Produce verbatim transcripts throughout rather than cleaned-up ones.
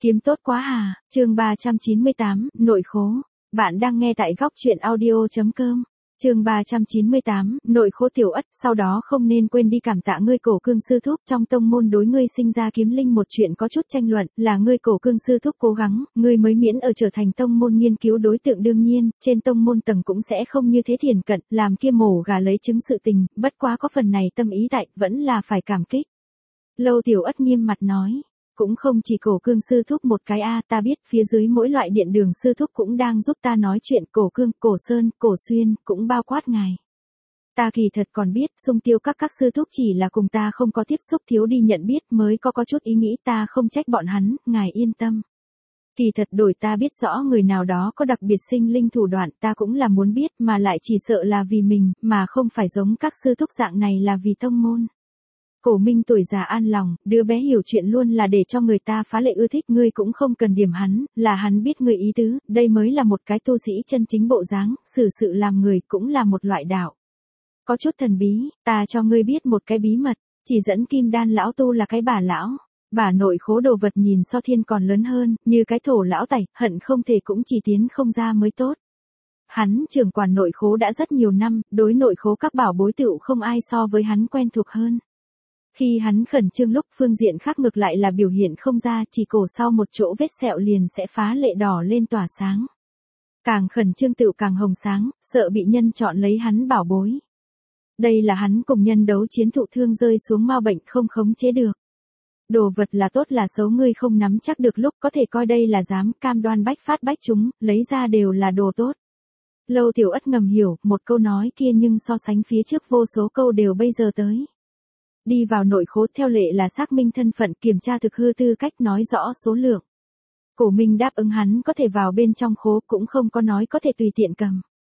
Kiếm tốt quá hà, chương ba trăm chín mươi tám, nội khố. Bạn đang nghe tại góc truyện audio chấm com. Chương ba trăm chín mươi tám, nội khố Tiểu Ất, sau đó không nên quên đi cảm tạ ngươi Cổ Cương sư thúc, trong tông môn đối ngươi sinh ra kiếm linh một chuyện có chút tranh luận, là ngươi Cổ Cương sư thúc cố gắng, ngươi mới miễn ở trở thành tông môn nghiên cứu đối tượng đương nhiên, trên tông môn tầng cũng sẽ không như thế thiển cận, làm kia mổ gà lấy trứng sự tình, bất quá có phần này tâm ý tại, vẫn là phải cảm kích. Lâu Tiểu Ất nghiêm mặt nói. Cũng không chỉ Cổ Cương sư thúc một cái a, ta biết phía dưới mỗi loại điện đường sư thúc cũng đang giúp ta nói chuyện, Cổ Cương, Cổ Sơn, Cổ Xuyên, cũng bao quát ngài. Ta kỳ thật còn biết, xung tiêu các các sư thúc chỉ là cùng ta không có tiếp xúc thiếu đi nhận biết mới có có chút ý nghĩ, ta không trách bọn hắn, ngài yên tâm. Kỳ thật đổi ta biết rõ người nào đó có đặc biệt sinh linh thủ đoạn, ta cũng là muốn biết, mà lại chỉ sợ là vì mình, mà không phải giống các sư thúc dạng này là vì tông môn. Cổ Minh tuổi già an lòng, đứa bé hiểu chuyện luôn là để cho người ta phá lệ ưa thích, ngươi cũng không cần điểm hắn, là hắn biết ngươi ý tứ, đây mới là một cái tu sĩ chân chính bộ dáng, xử sự làm người cũng là một loại đạo. Có chút thần bí, ta cho ngươi biết một cái bí mật, chỉ dẫn Kim Đan lão tu là cái bà lão, bà nội khố đồ vật nhìn so thiên còn lớn hơn, như cái thổ lão tẩy, hận không thể cũng chỉ tiến không ra mới tốt. Hắn trưởng quản nội khố đã rất nhiều năm, đối nội khố các bảo bối tựu không ai so với hắn quen thuộc hơn. Khi hắn khẩn trương lúc phương diện khác ngược lại là biểu hiện không ra, chỉ cổ sau một chỗ vết sẹo liền sẽ phá lệ đỏ lên tỏa sáng. Càng khẩn trương tựu càng hồng sáng, sợ bị nhân chọn lấy hắn bảo bối. Đây là hắn cùng nhân đấu chiến thụ thương rơi xuống mau bệnh không khống chế được. Đồ vật là tốt là xấu ngươi không nắm chắc được lúc có thể coi đây là dám cam đoan bách phát bách chúng, lấy ra đều là đồ tốt. Lâu Tiểu Ất ngầm hiểu, một câu nói kia nhưng so sánh phía trước vô số câu đều bây giờ tới. Đi vào nội khố theo lệ là xác minh thân phận, kiểm tra thực hư tư cách, nói rõ số lượng. Cổ Minh đáp ứng hắn có thể vào bên trong khố, cũng không có nói có thể tùy tiện cầm.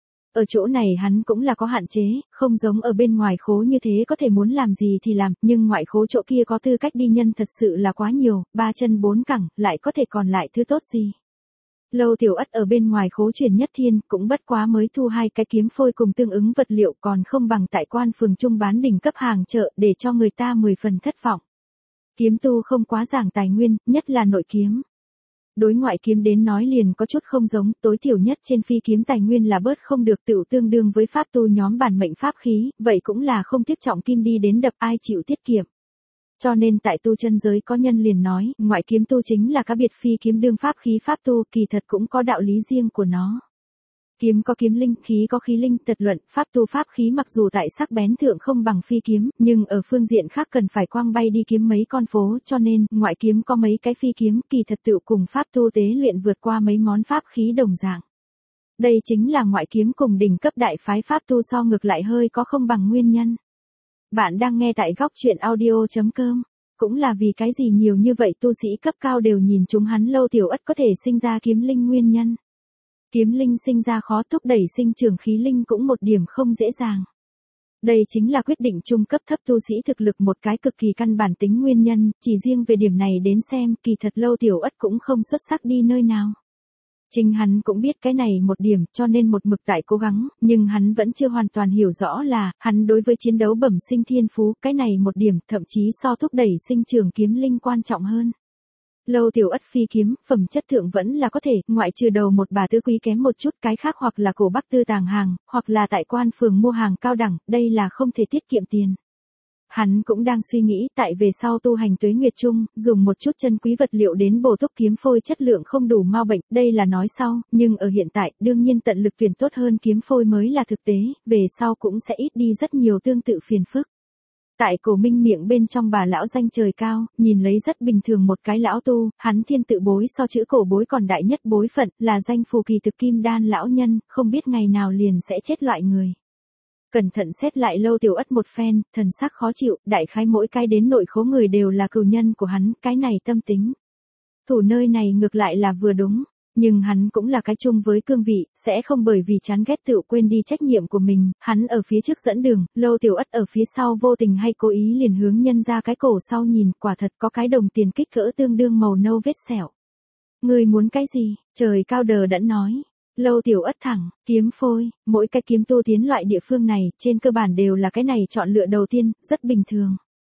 Ở chỗ này hắn cũng là có hạn chế, không giống ở bên ngoài khố như thế có thể muốn làm gì thì làm, nhưng ngoại khố chỗ kia có tư cách đi nhân thật sự là quá nhiều, ba chân bốn cẳng, lại có thể còn lại thứ tốt gì. Lâu Tiểu Ất ở bên ngoài khố truyền nhất thiên, cũng bất quá mới thu hai cái kiếm phôi cùng tương ứng vật liệu, còn không bằng tại quan phường trung bán đỉnh cấp hàng chợ, để cho người ta mười phần thất vọng. Kiếm tu không quá giảng tài nguyên, nhất là nội kiếm. Đối ngoại kiếm đến nói liền có chút không giống, tối thiểu nhất trên phi kiếm tài nguyên là bớt không được, tựu tương đương với pháp tu nhóm bản mệnh pháp khí, vậy cũng là không tiếc trọng kim đi đến đập, ai chịu tiết kiệm. Cho nên tại tu chân giới có nhân liền nói, ngoại kiếm tu chính là cá biệt phi kiếm đương pháp khí pháp tu, kỳ thật cũng có đạo lý riêng của nó. Kiếm có kiếm linh, khí có khí linh, tật luận, pháp tu pháp khí mặc dù tại sắc bén thượng không bằng phi kiếm, nhưng ở phương diện khác cần phải quang bay đi kiếm mấy con phố, cho nên, ngoại kiếm có mấy cái phi kiếm, kỳ thật tự cùng pháp tu tế luyện vượt qua mấy món pháp khí đồng dạng. Đây chính là ngoại kiếm cùng đỉnh cấp đại phái pháp tu so ngược lại hơi có không bằng nguyên nhân. Bạn đang nghe tại góc truyện audio chấm com. Cũng là vì cái gì nhiều như vậy tu sĩ cấp cao đều nhìn chúng hắn Lâu Tiểu Ất có thể sinh ra kiếm linh nguyên nhân. Kiếm linh sinh ra khó, thúc đẩy sinh trưởng khí linh cũng một điểm không dễ dàng. Đây chính là quyết định trung cấp thấp tu sĩ thực lực một cái cực kỳ căn bản tính nguyên nhân, chỉ riêng về điểm này đến xem, kỳ thật Lâu Tiểu Ất cũng không xuất sắc đi nơi nào. Chính hắn cũng biết cái này một điểm, cho nên một mực tại cố gắng, nhưng hắn vẫn chưa hoàn toàn hiểu rõ là, hắn đối với chiến đấu bẩm sinh thiên phú, cái này một điểm, thậm chí so thúc đẩy sinh trưởng kiếm linh quan trọng hơn. Lâu Tiểu Ất phi kiếm, phẩm chất thượng vẫn là có thể, ngoại trừ đầu một bà tứ quý kém một chút, cái khác hoặc là cổ bắc tư tàng hàng, hoặc là tại quan phường mua hàng cao đẳng, đây là không thể tiết kiệm tiền. Hắn cũng đang suy nghĩ tại về sau tu hành tuế nguyệt chung, dùng một chút chân quý vật liệu đến bổ túc kiếm phôi chất lượng không đủ mau bệnh, đây là nói sau, nhưng ở hiện tại, đương nhiên tận lực tuyển tốt hơn kiếm phôi mới là thực tế, về sau cũng sẽ ít đi rất nhiều tương tự phiền phức. Tại Cổ Minh miệng bên trong bà lão danh trời cao, nhìn lấy rất bình thường một cái lão tu, hắn thiên tự bối so chữ cổ bối còn đại nhất bối phận, là danh phù kỳ thực kim đan lão nhân, không biết ngày nào liền sẽ chết loại người. Cẩn thận xét lại Lâu Tiểu Ất một phen, thần sắc khó chịu, đại khái mỗi cái đến nội khố người đều là cừu nhân của hắn, cái này tâm tính. Thủ nơi này ngược lại là vừa đúng, nhưng hắn cũng là cái chung với cương vị, sẽ không bởi vì chán ghét tự quên đi trách nhiệm của mình, hắn ở phía trước dẫn đường, Lâu Tiểu Ất ở phía sau vô tình hay cố ý liền hướng nhân ra cái cổ sau nhìn, quả thật có cái đồng tiền kích cỡ tương đương màu nâu vết sẹo. Người muốn cái gì? Trời cao đờ đẫn nói. Lâu Tiểu Ất thẳng, kiếm phôi, mỗi cái kiếm tu tiến loại địa phương này, trên cơ bản đều là cái này chọn lựa đầu tiên, rất bình thường.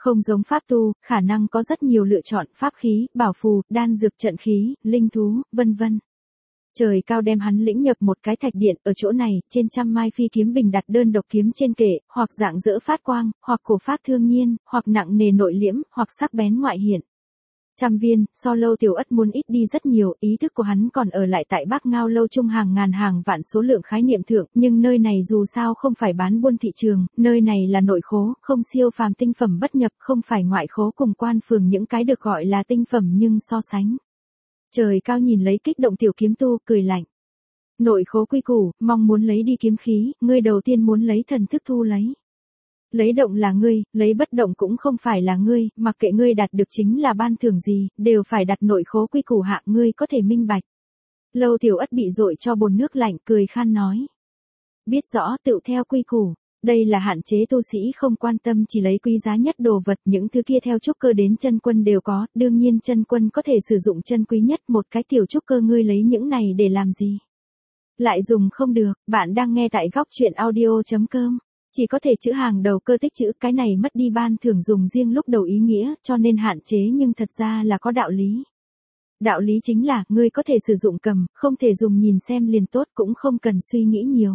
Không giống pháp tu, khả năng có rất nhiều lựa chọn pháp khí, bảo phù, đan dược trận khí, linh thú, vân vân. Trời cao đem hắn lĩnh nhập một cái thạch điện, ở chỗ này, trên trăm mai phi kiếm bình đặt đơn độc kiếm trên kệ, hoặc dạng dỡ phát quang, hoặc cổ phát thương nhiên, hoặc nặng nề nội liễm, hoặc sắc bén ngoại hiện. Trăm viên, so lâu tiểu ất muốn ít đi rất nhiều, ý thức của hắn còn ở lại tại Bác Ngao lâu trung hàng ngàn hàng vạn số lượng khái niệm thượng, nhưng nơi này dù sao không phải bán buôn thị trường, nơi này là nội khố, không siêu phàm tinh phẩm bất nhập, không phải ngoại khố cùng quan phường những cái được gọi là tinh phẩm nhưng so sánh. Trời cao nhìn lấy kích động tiểu kiếm tu, cười lạnh. Nội khố quy củ, mong muốn lấy đi kiếm khí, ngươi đầu tiên muốn lấy thần thức thu lấy. Lấy động là ngươi, lấy bất động cũng không phải là ngươi, mặc kệ ngươi đạt được chính là ban thưởng gì, đều phải đặt nội khố quy củ hạ ngươi có thể minh bạch. Lâu tiểu ất bị dội cho bồn nước lạnh, cười khan nói. Biết rõ tự theo quy củ, đây là hạn chế tu sĩ không quan tâm chỉ lấy quý giá nhất đồ vật, những thứ kia theo trúc cơ đến chân quân đều có, đương nhiên chân quân có thể sử dụng chân quý nhất một cái tiểu trúc cơ ngươi lấy những này để làm gì. Lại dùng không được, bạn đang nghe tại góc truyện audio chấm com. Chỉ có thể chữ hàng đầu cơ tích chữ, cái này mất đi ban thưởng dùng riêng lúc đầu ý nghĩa, cho nên hạn chế nhưng thật ra là có đạo lý. Đạo lý chính là, ngươi có thể sử dụng cầm, không thể dùng nhìn xem liền tốt cũng không cần suy nghĩ nhiều.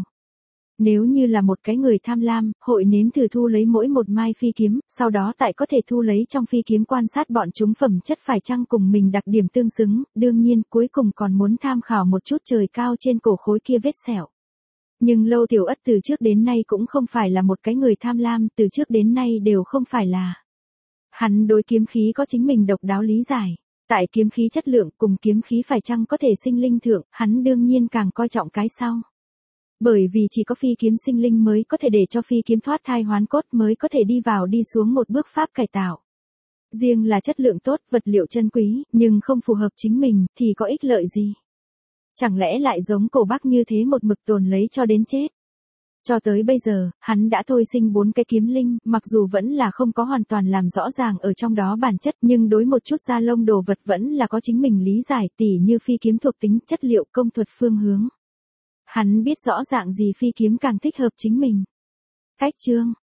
Nếu như là một cái người tham lam, hội nếm thử thu lấy mỗi một mai phi kiếm, sau đó tại có thể thu lấy trong phi kiếm quan sát bọn chúng phẩm chất phải chăng cùng mình đặc điểm tương xứng, đương nhiên cuối cùng còn muốn tham khảo một chút trời cao trên cổ khối kia vết sẹo. Nhưng lâu tiểu ất từ trước đến nay cũng không phải là một cái người tham lam, từ trước đến nay đều không phải là. Hắn đối kiếm khí có chính mình độc đáo lý giải. Tại kiếm khí chất lượng cùng kiếm khí phải chăng có thể sinh linh thượng, hắn đương nhiên càng coi trọng cái sau. Bởi vì chỉ có phi kiếm sinh linh mới có thể để cho phi kiếm thoát thai hoán cốt, mới có thể đi vào đi xuống một bước pháp cải tạo. Riêng là chất lượng tốt, vật liệu chân quý, nhưng không phù hợp chính mình, thì có ích lợi gì? Chẳng lẽ lại giống cổ Bắc như thế một mực tồn lấy cho đến chết? Cho tới bây giờ, hắn đã thôi sinh bốn cái kiếm linh, mặc dù vẫn là không có hoàn toàn làm rõ ràng ở trong đó bản chất, nhưng đối một chút da lông đồ vật vẫn là có chính mình lý giải, tỉ như phi kiếm thuộc tính, chất liệu, công thuật, phương hướng. Hắn biết rõ ràng gì phi kiếm càng thích hợp chính mình. Cách chương